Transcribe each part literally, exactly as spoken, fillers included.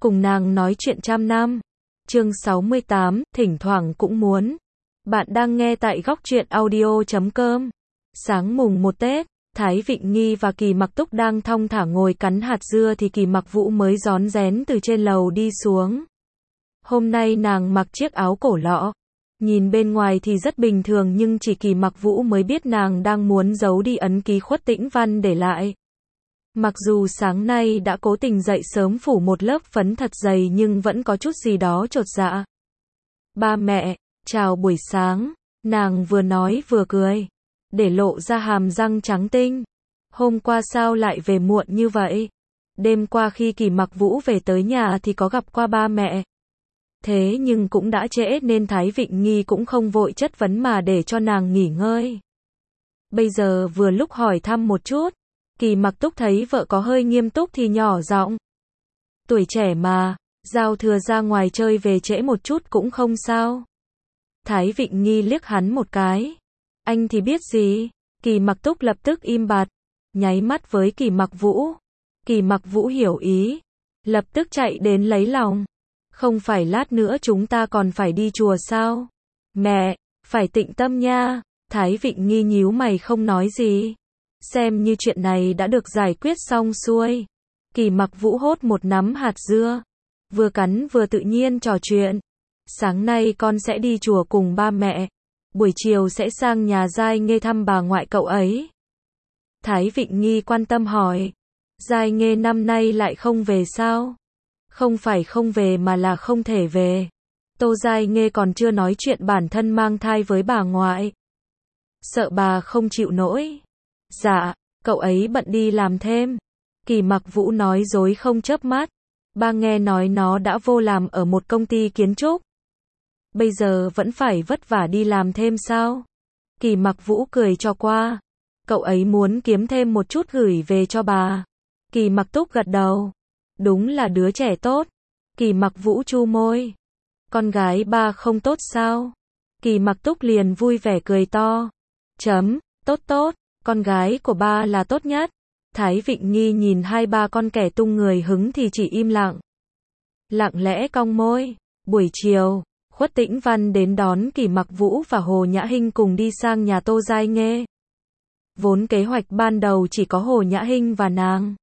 cùng nàng nói chuyện trăm năm. Chương sáu mươi tám, thỉnh thoảng cũng muốn. Bạn đang nghe tại góc truyện audio chấm com. Sáng mùng một Tết, Thái Vịnh Nghi và Kỳ Mặc Túc đang thong thả ngồi cắn hạt dưa thì Kỳ Mặc Vũ mới rón rén từ trên lầu đi xuống. Hôm nay nàng mặc chiếc áo cổ lọ. Nhìn bên ngoài thì rất bình thường nhưng chỉ Kỳ Mặc Vũ mới biết nàng đang muốn giấu đi ấn ký Khuất Tĩnh Văn để lại. Mặc dù sáng nay đã cố tình dậy sớm phủ một lớp phấn thật dày nhưng vẫn có chút gì đó chột dạ. Ba mẹ, chào buổi sáng, nàng vừa nói vừa cười, để lộ ra hàm răng trắng tinh. Hôm qua sao lại về muộn như vậy? Đêm qua khi Kỳ Mặc Vũ về tới nhà thì có gặp qua ba mẹ. Thế nhưng cũng đã trễ nên Thái Vịnh Nghi cũng không vội chất vấn mà để cho nàng nghỉ ngơi. Bây giờ vừa lúc hỏi thăm một chút, Kỳ Mặc Túc thấy vợ có hơi nghiêm túc thì nhỏ giọng. Tuổi trẻ mà, giao thừa ra ngoài chơi về trễ một chút cũng không sao. Thái Vịnh Nghi liếc hắn một cái. Anh thì biết gì? Kỳ Mặc Túc lập tức im bặt, nháy mắt với Kỳ Mặc Vũ. Kỳ Mặc Vũ hiểu ý, lập tức chạy đến lấy lòng. Không phải lát nữa chúng ta còn phải đi chùa sao? Mẹ, phải tịnh tâm nha. Thái Vịnh Nghi nhíu mày không nói gì. Xem như chuyện này đã được giải quyết xong xuôi. Kỳ Mặc Vũ hốt một nắm hạt dưa, vừa cắn vừa tự nhiên trò chuyện. Sáng nay con sẽ đi chùa cùng ba mẹ, buổi chiều sẽ sang nhà Giai Nghê thăm bà ngoại cậu ấy. Thái Vịnh Nghi quan tâm hỏi, Giai Nghê năm nay lại không về sao? Không phải không về mà là không thể về. Tô Giai Nghê còn chưa nói chuyện bản thân mang thai với bà ngoại. Sợ bà không chịu nổi. Dạ, cậu ấy bận đi làm thêm. Kỳ Mặc Vũ nói dối không chớp mắt. Ba nghe nói nó đã vô làm ở một công ty kiến trúc. Bây giờ vẫn phải vất vả đi làm thêm sao? Kỳ Mặc Vũ cười cho qua. Cậu ấy muốn kiếm thêm một chút gửi về cho bà. Kỳ Mặc Túc gật đầu. Đúng là đứa trẻ tốt. Kỳ Mặc Vũ chu môi. Con gái ba không tốt sao? Kỳ Mặc Túc liền vui vẻ cười to. Chấm, tốt tốt. Con gái của ba là tốt nhất. Thái Vịnh Nghi nhìn hai ba con kẻ tung người hứng thì chỉ im lặng. Lặng lẽ cong môi. Buổi chiều, Khuất Tĩnh Văn đến đón Kỳ Mặc Vũ và Hồ Nhã Hinh cùng đi sang nhà Tô Giai Nghê. Vốn kế hoạch ban đầu chỉ có Hồ Nhã Hinh và nàng.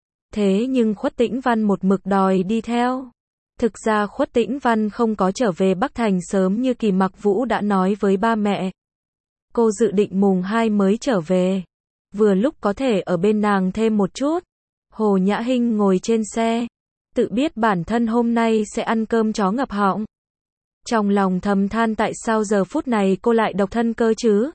Thế nhưng Khuất Tĩnh Văn một mực đòi đi theo. Thực ra Khuất Tĩnh Văn không có trở về Bắc Thành sớm như Kỳ Mặc Vũ đã nói với ba mẹ. Cô dự định mùng hai mới trở về. Vừa lúc có thể ở bên nàng thêm một chút. Hồ Nhã Hinh ngồi trên xe, tự biết bản thân hôm nay sẽ ăn cơm chó ngập họng. Trong lòng thầm than tại sao giờ phút này cô lại độc thân cơ chứ.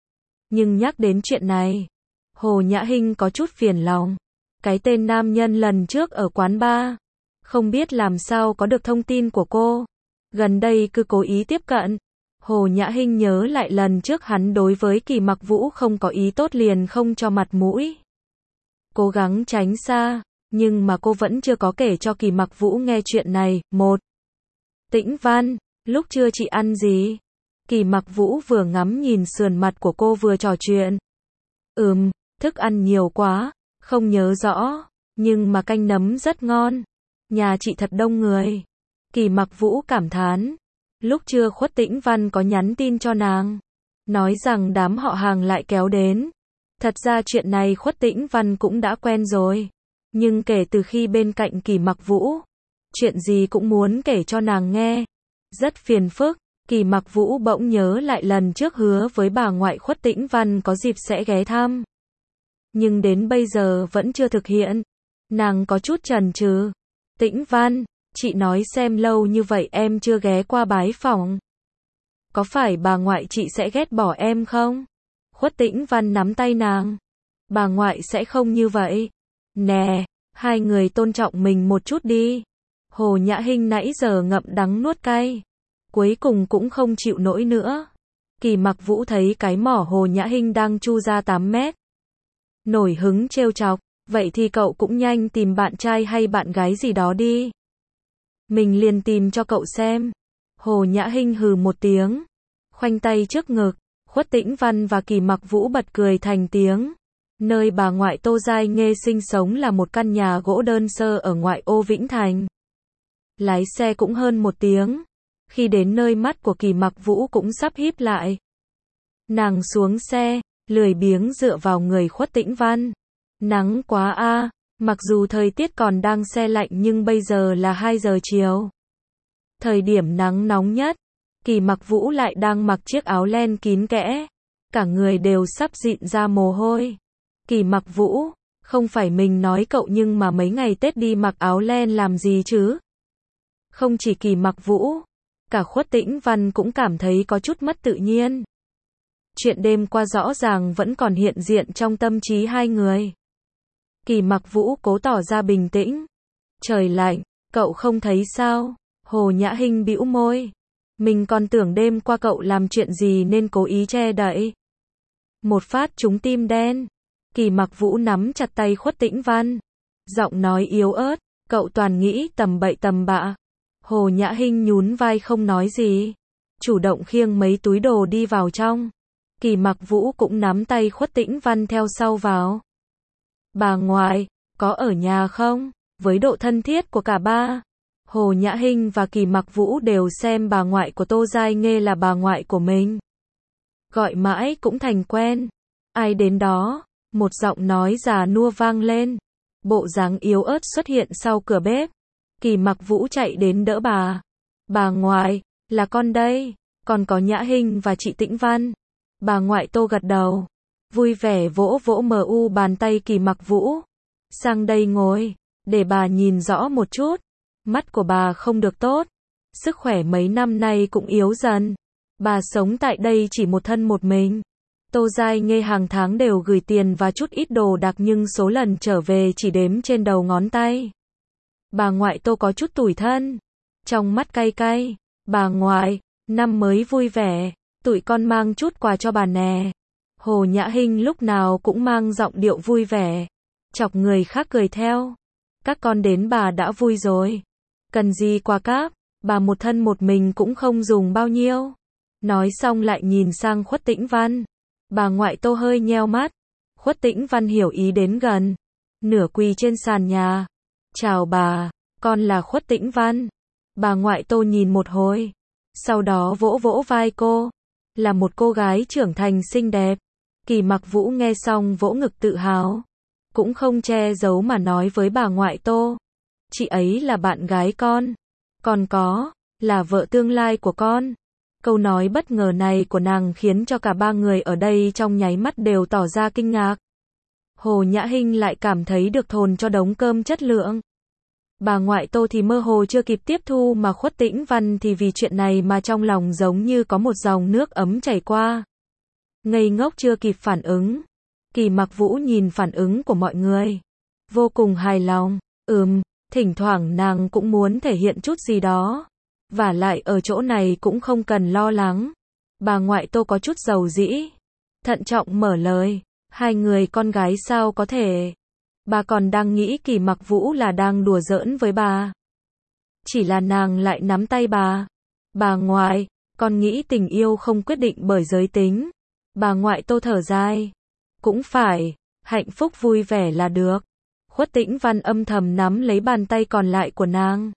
Nhưng nhắc đến chuyện này, Hồ Nhã Hinh có chút phiền lòng. Cái tên nam nhân lần trước ở quán bar, không biết làm sao có được thông tin của cô. Gần đây cứ cố ý tiếp cận. Hồ Nhã Hinh nhớ lại lần trước hắn đối với Kỳ Mặc Vũ không có ý tốt liền không cho mặt mũi. Cố gắng tránh xa, nhưng mà cô vẫn chưa có kể cho Kỳ Mặc Vũ nghe chuyện này. Một. Tĩnh Văn, lúc trưa chị ăn gì? Kỳ Mặc Vũ vừa ngắm nhìn sườn mặt của cô vừa trò chuyện. Ừm, thức ăn nhiều quá, không nhớ rõ, nhưng mà canh nấm rất ngon. Nhà chị thật đông người. Kỳ Mặc Vũ cảm thán. Lúc trưa Khuất Tĩnh Văn có nhắn tin cho nàng, nói rằng đám họ hàng lại kéo đến. Thật ra chuyện này Khuất Tĩnh Văn cũng đã quen rồi. Nhưng kể từ khi bên cạnh Kỳ Mặc Vũ, chuyện gì cũng muốn kể cho nàng nghe. Rất phiền phức. Kỳ Mặc Vũ bỗng nhớ lại lần trước hứa với bà ngoại Khuất Tĩnh Văn có dịp sẽ ghé thăm. Nhưng đến bây giờ vẫn chưa thực hiện. Nàng có chút chần chừ. Tĩnh Văn, chị nói xem lâu như vậy em chưa ghé qua bái phỏng. Có phải bà ngoại chị sẽ ghét bỏ em không? Khuất Tĩnh Văn nắm tay nàng. Bà ngoại sẽ không như vậy. Nè, hai người tôn trọng mình một chút đi. Hồ Nhã Hinh nãy giờ ngậm đắng nuốt cay. Cuối cùng cũng không chịu nổi nữa. Kỳ Mặc Vũ thấy cái mỏ Hồ Nhã Hinh đang chu ra tám mét. Nổi hứng trêu chọc. Vậy thì cậu cũng nhanh tìm bạn trai hay bạn gái gì đó đi. Mình liền tìm cho cậu xem. Hồ Nhã Hinh hừ một tiếng, khoanh tay trước ngực. Khuất Tĩnh Văn và Kỳ Mặc Vũ bật cười thành tiếng. Nơi bà ngoại Tô Giai Nghê sinh sống là một căn nhà gỗ đơn sơ ở ngoại ô Vĩnh Thành. Lái xe cũng hơn một tiếng. Khi đến nơi mắt của Kỳ Mặc Vũ cũng sắp híp lại. Nàng xuống xe, lười biếng dựa vào người Khuất Tĩnh Văn. Nắng quá a, mặc dù thời tiết còn đang se lạnh nhưng bây giờ là hai giờ chiều. Thời điểm nắng nóng nhất, Kỳ Mặc Vũ lại đang mặc chiếc áo len kín kẽ. Cả người đều sắp dịn ra mồ hôi. Kỳ Mặc Vũ, không phải mình nói cậu nhưng mà mấy ngày Tết đi mặc áo len làm gì chứ? Không chỉ Kỳ Mặc Vũ, cả Khuất Tĩnh Văn cũng cảm thấy có chút mất tự nhiên. Chuyện đêm qua rõ ràng vẫn còn hiện diện trong tâm trí hai người. Kỳ Mặc Vũ cố tỏ ra bình tĩnh. Trời lạnh, cậu không thấy sao? Hồ Nhã Hinh bĩu môi. Mình còn tưởng đêm qua cậu làm chuyện gì nên cố ý che đậy. Một phát trúng tim đen. Kỳ Mặc Vũ nắm chặt tay Khuất Tĩnh Văn. Giọng nói yếu ớt, cậu toàn nghĩ tầm bậy tầm bạ. Hồ Nhã Hinh nhún vai không nói gì. Chủ động khiêng mấy túi đồ đi vào trong. Kỳ Mặc Vũ cũng nắm tay Khuất Tĩnh Văn theo sau vào. Bà ngoại, có ở nhà không? Với độ thân thiết của cả ba, Hồ Nhã Hinh và Kỳ Mặc Vũ đều xem bà ngoại của Tô Giai Nghê là bà ngoại của mình. Gọi mãi cũng thành quen. Ai đến đó? Một giọng nói già nua vang lên. Bộ dáng yếu ớt xuất hiện sau cửa bếp. Kỳ Mặc Vũ chạy đến đỡ bà. Bà ngoại, là con đây. Còn có Nhã Hinh và chị Tĩnh Văn. Bà ngoại Tô gật đầu. Vui vẻ vỗ vỗ mờ u bàn tay Kỳ Mặc Vũ. Sang đây ngồi, để bà nhìn rõ một chút. Mắt của bà không được tốt. Sức khỏe mấy năm nay cũng yếu dần. Bà sống tại đây chỉ một thân một mình. Tô Giai Nghê hàng tháng đều gửi tiền và chút ít đồ đạc nhưng số lần trở về chỉ đếm trên đầu ngón tay. Bà ngoại Tô có chút tủi thân. Trong mắt cay cay. Bà ngoại, năm mới vui vẻ. Tụi con mang chút quà cho bà nè. Hồ Nhã Hinh lúc nào cũng mang giọng điệu vui vẻ. Chọc người khác cười theo. Các con đến bà đã vui rồi. Cần gì quà cáp, bà một thân một mình cũng không dùng bao nhiêu. Nói xong lại nhìn sang Khuất Tĩnh Văn. Bà ngoại Tô hơi nheo mắt. Khuất Tĩnh Văn hiểu ý đến gần. Nửa quỳ trên sàn nhà. Chào bà, con là Khuất Tĩnh Văn. Bà ngoại Tô nhìn một hồi. Sau đó vỗ vỗ vai cô. Là một cô gái trưởng thành xinh đẹp. Kỳ Mặc Vũ nghe xong vỗ ngực tự hào. Cũng không che giấu mà nói với bà ngoại Tô. Chị ấy là bạn gái con. Còn có, là vợ tương lai của con. Câu nói bất ngờ này của nàng khiến cho cả ba người ở đây trong nháy mắt đều tỏ ra kinh ngạc. Hồ Nhã Hinh lại cảm thấy được thồn cho đống cơm chất lượng. Bà ngoại Tô thì mơ hồ chưa kịp tiếp thu mà Khuất Tĩnh Văn thì vì chuyện này mà trong lòng giống như có một dòng nước ấm chảy qua. Ngây ngốc chưa kịp phản ứng. Kỳ Mặc Vũ nhìn phản ứng của mọi người. Vô cùng hài lòng. Ừm, thỉnh thoảng nàng cũng muốn thể hiện chút gì đó. Vả lại ở chỗ này cũng không cần lo lắng. Bà ngoại Tô có chút dầu dĩ. Thận trọng mở lời. Hai người con gái sao có thể. Bà còn đang nghĩ Kỳ Mặc Vũ là đang đùa giỡn với bà. Chỉ là nàng lại nắm tay bà. Bà ngoại, con nghĩ tình yêu không quyết định bởi giới tính. Bà ngoại Tô thở dài. Cũng phải, hạnh phúc vui vẻ là được. Khuất Tĩnh Văn âm thầm nắm lấy bàn tay còn lại của nàng.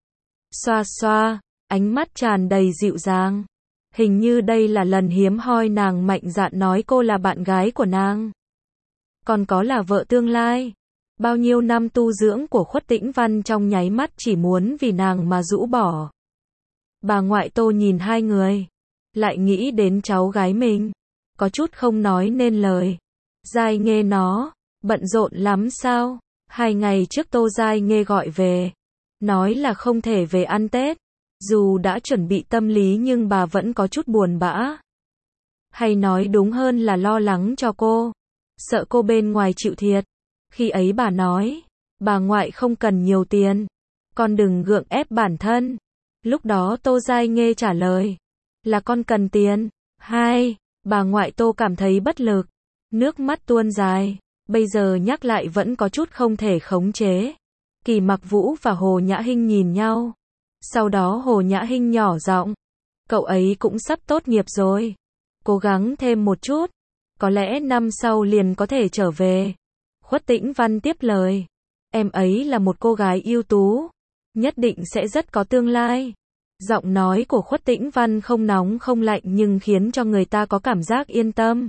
Xoa xoa, ánh mắt tràn đầy dịu dàng. Hình như đây là lần hiếm hoi nàng mạnh dạn nói cô là bạn gái của nàng. Còn có là vợ tương lai. Bao nhiêu năm tu dưỡng của Khuất Tĩnh Văn trong nháy mắt chỉ muốn vì nàng mà rũ bỏ. Bà ngoại Tô nhìn hai người. Lại nghĩ đến cháu gái mình. Có chút không nói nên lời. Giai Nghê nó, bận rộn lắm sao? Hai ngày trước Tô Giai Nghê gọi về. Nói là không thể về ăn Tết. Dù đã chuẩn bị tâm lý nhưng bà vẫn có chút buồn bã. Hay nói đúng hơn là lo lắng cho cô. Sợ cô bên ngoài chịu thiệt. Khi ấy bà nói, bà ngoại không cần nhiều tiền. Con đừng gượng ép bản thân. Lúc đó Tô Giai Nghê trả lời. Là con cần tiền. Hai, bà ngoại Tô cảm thấy bất lực. Nước mắt tuôn dài. Bây giờ nhắc lại vẫn có chút không thể khống chế. Kỳ Mặc Vũ và Hồ Nhã Hinh nhìn nhau. Sau đó Hồ Nhã Hinh nhỏ giọng. Cậu ấy cũng sắp tốt nghiệp rồi. Cố gắng thêm một chút. Có lẽ năm sau liền có thể trở về. Khuất Tĩnh Văn tiếp lời. Em ấy là một cô gái ưu tú. nhất định sẽ rất có tương lai. Giọng nói của Khuất Tĩnh Văn không nóng không lạnh nhưng khiến cho người ta có cảm giác yên tâm.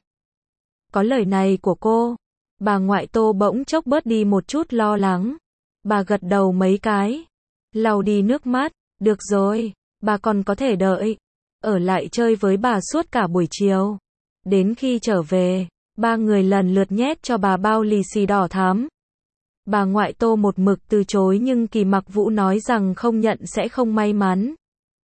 Có lời này của cô, bà ngoại Tô bỗng chốc bớt đi một chút lo lắng. Bà gật đầu mấy cái, lau đi nước mắt, được rồi, bà còn có thể đợi, ở lại chơi với bà suốt cả buổi chiều. Đến khi trở về, ba người lần lượt nhét cho bà bao lì xì đỏ thắm. Bà ngoại Tô một mực từ chối nhưng Kỳ Mặc Vũ nói rằng không nhận sẽ không may mắn.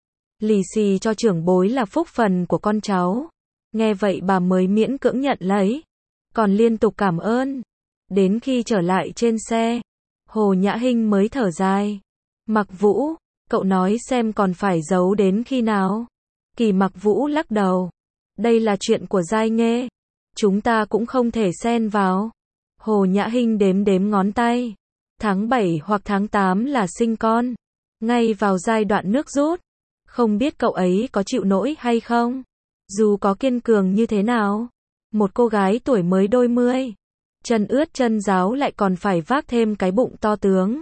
Lì xì cho trưởng bối là phúc phần của con cháu. Nghe vậy bà mới miễn cưỡng nhận lấy, còn liên tục cảm ơn. Đến khi trở lại trên xe, Hồ Nhã Hinh mới thở dài. Mặc Vũ, cậu nói xem còn phải giấu đến khi nào? Kỳ Mặc Vũ lắc đầu. Đây là chuyện của giai nghê, chúng ta cũng không thể xen vào. Hồ Nhã Hinh đếm đếm ngón tay. Tháng bảy hoặc tháng tám là sinh con, ngay vào giai đoạn nước rút. Không biết cậu ấy có chịu nổi hay không? Dù có kiên cường như thế nào, một cô gái tuổi mới đôi mươi, chân ướt chân ráo lại còn phải vác thêm cái bụng to tướng.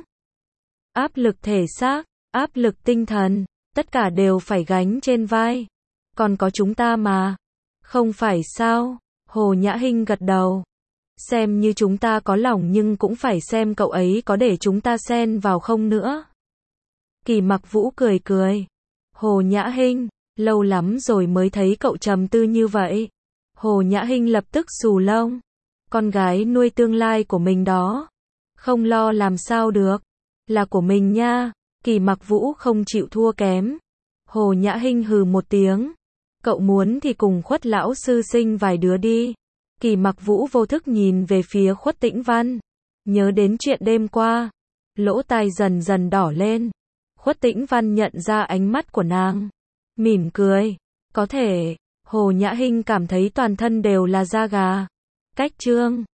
Áp lực thể xác, áp lực tinh thần, tất cả đều phải gánh trên vai. Còn có chúng ta mà. Không phải sao? Hồ Nhã Hinh gật đầu. Xem như chúng ta có lòng nhưng cũng phải xem cậu ấy có để chúng ta xen vào không nữa. Kỳ Mặc Vũ cười cười. Hồ Nhã Hinh, lâu lắm rồi mới thấy cậu trầm tư như vậy. Hồ Nhã Hinh lập tức xù lông. Con gái nuôi tương lai của mình đó. Không lo làm sao được. Là của mình nha. Kỳ Mặc Vũ không chịu thua kém. Hồ Nhã Hinh hừ một tiếng. Cậu muốn thì cùng Khuất lão sư sinh vài đứa đi. Kỳ Mặc Vũ vô thức nhìn về phía Khuất Tĩnh Văn. Nhớ đến chuyện đêm qua. Lỗ tai dần dần đỏ lên. Khuất Tĩnh Văn nhận ra ánh mắt của nàng. Mỉm cười. Có thể. Hồ Nhã Hinh cảm thấy toàn thân đều là da gà. Cách chương